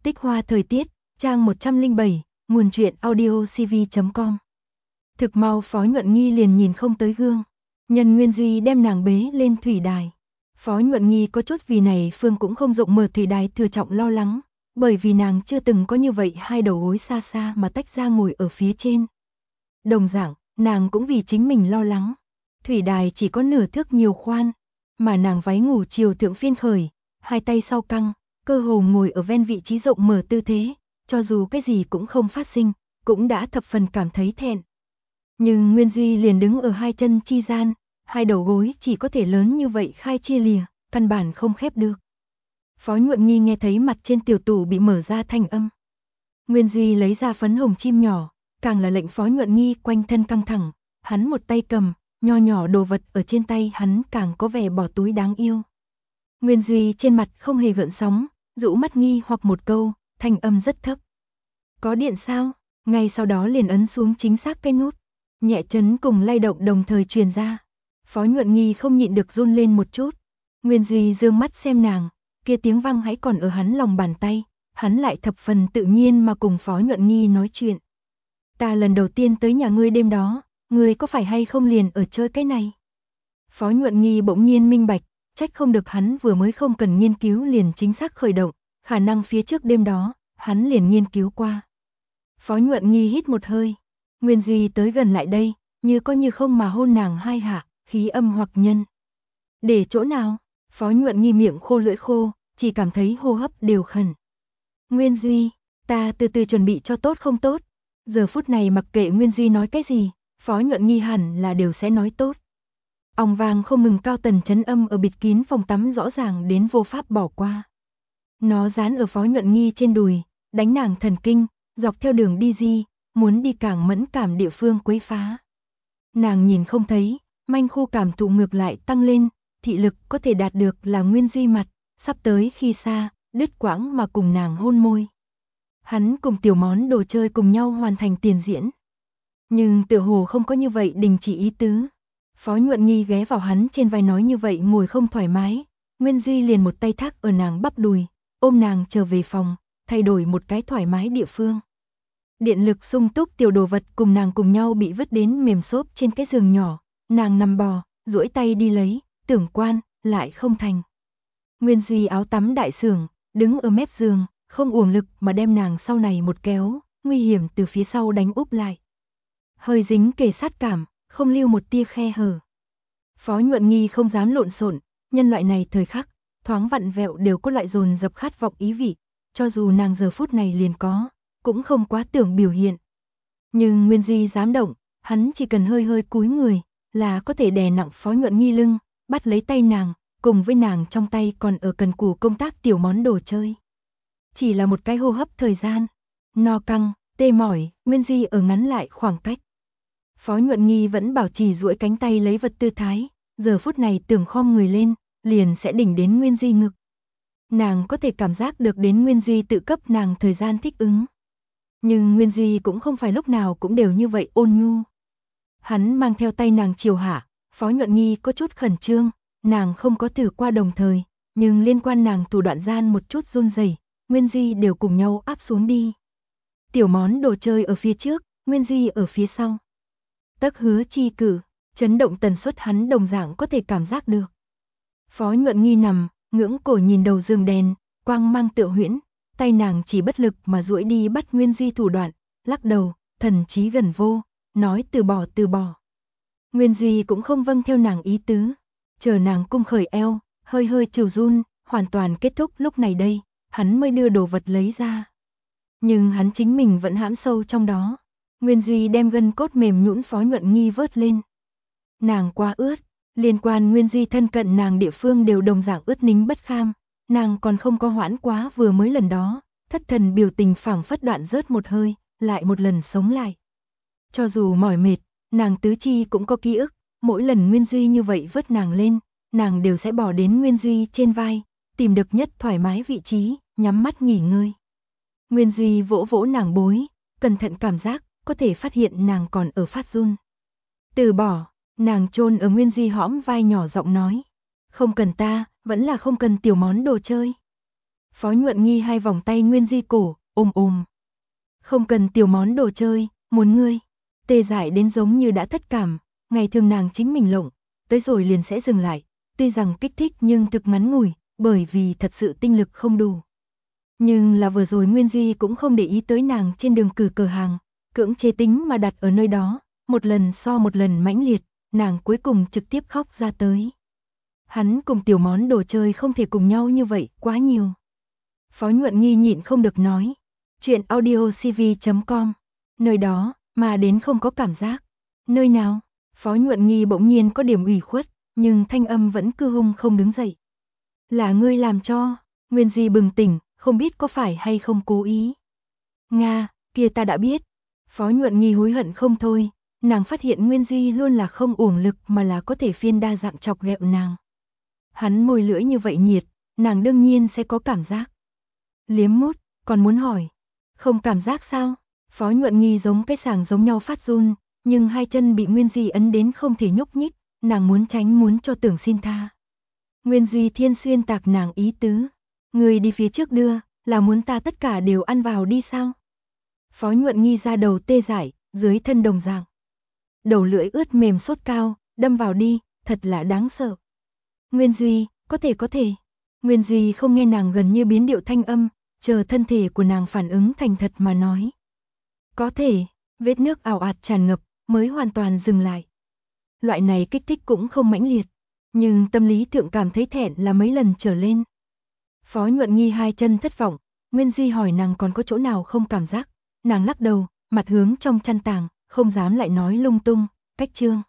Tích hoa thời tiết, trang 107, nguồn truyện audio cv.com. Thực mau Phó Nhuận Nghi liền nhìn không tới gương. Nhân Nguyên Duy đem nàng bế lên thủy đài. Phó Nhuận Nghi có chút vì này phương cũng không rộng mở thủy đài thừa trọng lo lắng, bởi vì nàng chưa từng có như vậy hai đầu gối xa xa mà tách ra ngồi ở phía trên. Đồng dạng, nàng cũng vì chính mình lo lắng. Thủy đài chỉ có nửa thước nhiều khoan, mà nàng váy ngủ chiều thượng phiên khởi, hai tay sau căng, cơ hồ ngồi ở ven vị trí rộng mở tư thế, cho dù cái gì cũng không phát sinh, cũng đã thập phần cảm thấy thẹn. Nhưng Nguyên Duy liền đứng ở hai chân chi gian, hai đầu gối chỉ có thể lớn như vậy khai chia lìa, căn bản không khép được. Phó Nhuận Nghi nghe thấy mặt trên tiểu tủ bị mở ra thanh âm. Nguyên Duy lấy ra phấn hồng chim nhỏ, càng là lệnh Phó Nhuận Nghi quanh thân căng thẳng, hắn một tay cầm, nho nhỏ đồ vật ở trên tay hắn càng có vẻ bỏ túi đáng yêu. Nguyên Duy trên mặt không hề gợn sóng, rũ mắt nghi hoặc một câu, thanh âm rất thấp. Có điện sao? Ngay sau đó liền ấn xuống chính xác cái nút. Nhẹ chấn cùng lay động đồng thời truyền ra. Phó Nhuận Nghi không nhịn được run lên một chút. Nguyên Duy dương mắt xem nàng, kia tiếng vang hãy còn ở hắn lòng bàn tay, hắn lại thập phần tự nhiên mà cùng Phó Nhuận Nghi nói chuyện. Ta lần đầu tiên tới nhà ngươi đêm đó, ngươi có phải hay không liền ở chơi cái này? Phó Nhuận Nghi bỗng nhiên minh bạch, trách không được hắn vừa mới không cần nghiên cứu liền chính xác khởi động, khả năng phía trước đêm đó, hắn liền nghiên cứu qua. Phó Nhuận Nghi hít một hơi, Nguyên Duy tới gần lại đây, như có như không mà hôn nàng hai hạ, khí âm hoặc nhân. Để chỗ nào? Phó Nhuận Nghi miệng khô lưỡi khô, chỉ cảm thấy hô hấp đều khẩn. Nguyên Duy, ta từ từ chuẩn bị cho tốt không tốt. Giờ phút này mặc kệ Nguyên Duy nói cái gì, Phó Nhuận Nghi hẳn là đều sẽ nói tốt. Ong vang không ngừng cao tần chấn âm ở bịt kín phòng tắm rõ ràng đến vô pháp bỏ qua. Nó dán ở Phó Nhuận Nghi trên đùi, đánh nàng thần kinh, dọc theo đường đi di, muốn đi càng mẫn cảm địa phương quấy phá. Nàng nhìn không thấy, manh khu cảm thụ ngược lại tăng lên, thị lực có thể đạt được là Nguyên Duy mặt, sắp tới khi xa, đứt quãng mà cùng nàng hôn môi. Hắn cùng tiểu món đồ chơi cùng nhau hoàn thành tiền diễn. Nhưng tựa hồ không có như vậy đình chỉ ý tứ. Phó Nhuận Nghi ghé vào hắn trên vai nói như vậy ngồi không thoải mái, Nguyên Duy liền một tay thác ở nàng bắp đùi, ôm nàng trở về phòng, thay đổi một cái thoải mái địa phương. Điện lực sung túc tiểu đồ vật cùng nàng cùng nhau bị vứt đến mềm xốp trên cái giường nhỏ, nàng nằm bò, duỗi tay đi lấy, tưởng quan, lại không thành. Nguyên Duy áo tắm đại sưởng, đứng ở mép giường, không uổng lực mà đem nàng sau này một kéo, nguy hiểm từ phía sau đánh úp lại. Hơi dính kề sát cảm, không lưu một tia khe hở. Phó Nhuận Nghi không dám lộn xộn, nhân loại này thời khắc, thoáng vặn vẹo đều có loại dồn dập khát vọng ý vị, cho dù nàng giờ phút này liền có, cũng không quá tưởng biểu hiện. Nhưng Nguyên Duy dám động, hắn chỉ cần hơi hơi cúi người, là có thể đè nặng Phó Nhuận Nghi lưng, bắt lấy tay nàng, cùng với nàng trong tay còn ở cần cù công tác tiểu món đồ chơi. Chỉ là một cái hô hấp thời gian, no căng, tê mỏi, Nguyên Duy ở ngắn lại khoảng cách. Phó Nhuận Nghi vẫn bảo trì duỗi cánh tay lấy vật tư thái, giờ phút này tưởng khom người lên, liền sẽ đỉnh đến Nguyên Duy ngực. Nàng có thể cảm giác được đến Nguyên Duy tự cấp nàng thời gian thích ứng. Nhưng Nguyên Duy cũng không phải lúc nào cũng đều như vậy ôn nhu. Hắn mang theo tay nàng chiều hạ, Phó Nhuận Nghi có chút khẩn trương, nàng không có thử qua đồng thời, nhưng liên quan nàng thủ đoạn gian một chút run rẩy, Nguyên Duy đều cùng nhau áp xuống đi. Tiểu món đồ chơi ở phía trước, Nguyên Duy ở phía sau. Tấc hứa chi cử, chấn động tần suất hắn đồng dạng có thể cảm giác được. Phó Nhuận Nghi nằm, ngưỡng cổ nhìn đầu giường đèn, quang mang tựa huyễn, tay nàng chỉ bất lực mà duỗi đi bắt Nguyên Duy thủ đoạn, lắc đầu, thần trí gần vô, nói từ bỏ từ bỏ. Nguyên Duy cũng không vâng theo nàng ý tứ, chờ nàng cung khởi eo, hơi hơi chịu run, hoàn toàn kết thúc lúc này đây, hắn mới đưa đồ vật lấy ra. Nhưng hắn chính mình vẫn hãm sâu trong đó. Nguyên Duy đem gân cốt mềm nhũn Phó Nhuận Nghi vớt lên. Nàng quá ướt, liên quan Nguyên Duy thân cận nàng địa phương đều đồng dạng ướt nính bất kham, nàng còn không có hoãn quá vừa mới lần đó, thất thần biểu tình phảng phất đoạn rớt một hơi, lại một lần sống lại. Cho dù mỏi mệt, nàng tứ chi cũng có ký ức, mỗi lần Nguyên Duy như vậy vớt nàng lên, nàng đều sẽ bỏ đến Nguyên Duy trên vai, tìm được nhất thoải mái vị trí, nhắm mắt nghỉ ngơi. Nguyên Duy vỗ vỗ nàng bối, cẩn thận cảm giác, có thể phát hiện nàng còn ở phát run. Từ bỏ, nàng chôn ở Nguyên Duy hõm vai nhỏ giọng nói. Không cần ta, vẫn là không cần tiểu món đồ chơi. Phó Nhuận Nghi hai vòng tay Nguyên Di cổ, ôm ôm. Không cần tiểu món đồ chơi, muốn ngươi. Tê Dại đến giống như đã thất cảm, ngày thường nàng chính mình lộng, tới rồi liền sẽ dừng lại, tuy rằng kích thích nhưng thực ngắn ngủi, bởi vì thật sự tinh lực không đủ. Nhưng là vừa rồi Nguyên Duy cũng không để ý tới nàng trên đường cử cờ hàng, cưỡng chế tính mà đặt ở nơi đó, một lần so một lần mãnh liệt, nàng cuối cùng trực tiếp khóc ra tới. Hắn cùng tiểu món đồ chơi không thể cùng nhau như vậy, quá nhiều. Phó Nhuận Nghi nhịn không được nói, chuyện audiocv.com, nơi đó, mà đến không có cảm giác. Nơi nào? Phó Nhuận Nghi bỗng nhiên có điểm ủy khuất, nhưng thanh âm vẫn cứ hung không đứng dậy. Là ngươi làm cho, Nguyên Duy bừng tỉnh, không biết có phải hay không cố ý. Nga, kia ta đã biết. Phó Nhuận Nghi hối hận không thôi, nàng phát hiện Nguyên Duy luôn là không uổng lực mà là có thể phiên đa dạng chọc ghẹo nàng. Hắn môi lưỡi như vậy nhiệt, nàng đương nhiên sẽ có cảm giác. Liếm mút, còn muốn hỏi, không cảm giác sao? Phó Nhuận Nghi giống cái sàng giống nhau phát run, nhưng hai chân bị Nguyên Duy ấn đến không thể nhúc nhích, nàng muốn tránh muốn cho tưởng xin tha. Nguyên Duy thiên xuyên tạc nàng ý tứ, người đi phía trước đưa, là muốn ta tất cả đều ăn vào đi sao? Phó Nhuận Nghi ra đầu tê dại, dưới thân đồng dạng. Đầu lưỡi ướt mềm sốt cao, đâm vào đi, thật là đáng sợ. Nguyên Duy, có thể. Nguyên Duy không nghe nàng gần như biến điệu thanh âm, chờ thân thể của nàng phản ứng thành thật mà nói. Có thể, vết nước ảo ạt tràn ngập, mới hoàn toàn dừng lại. Loại này kích thích cũng không mãnh liệt, nhưng tâm lý thượng cảm thấy thẹn là mấy lần trở lên. Phó Nhuận Nghi hai chân thất vọng, Nguyên Duy hỏi nàng còn có chỗ nào không cảm giác, nàng lắc đầu, mặt hướng trong chăn tàng, không dám lại nói lung tung, cách chương.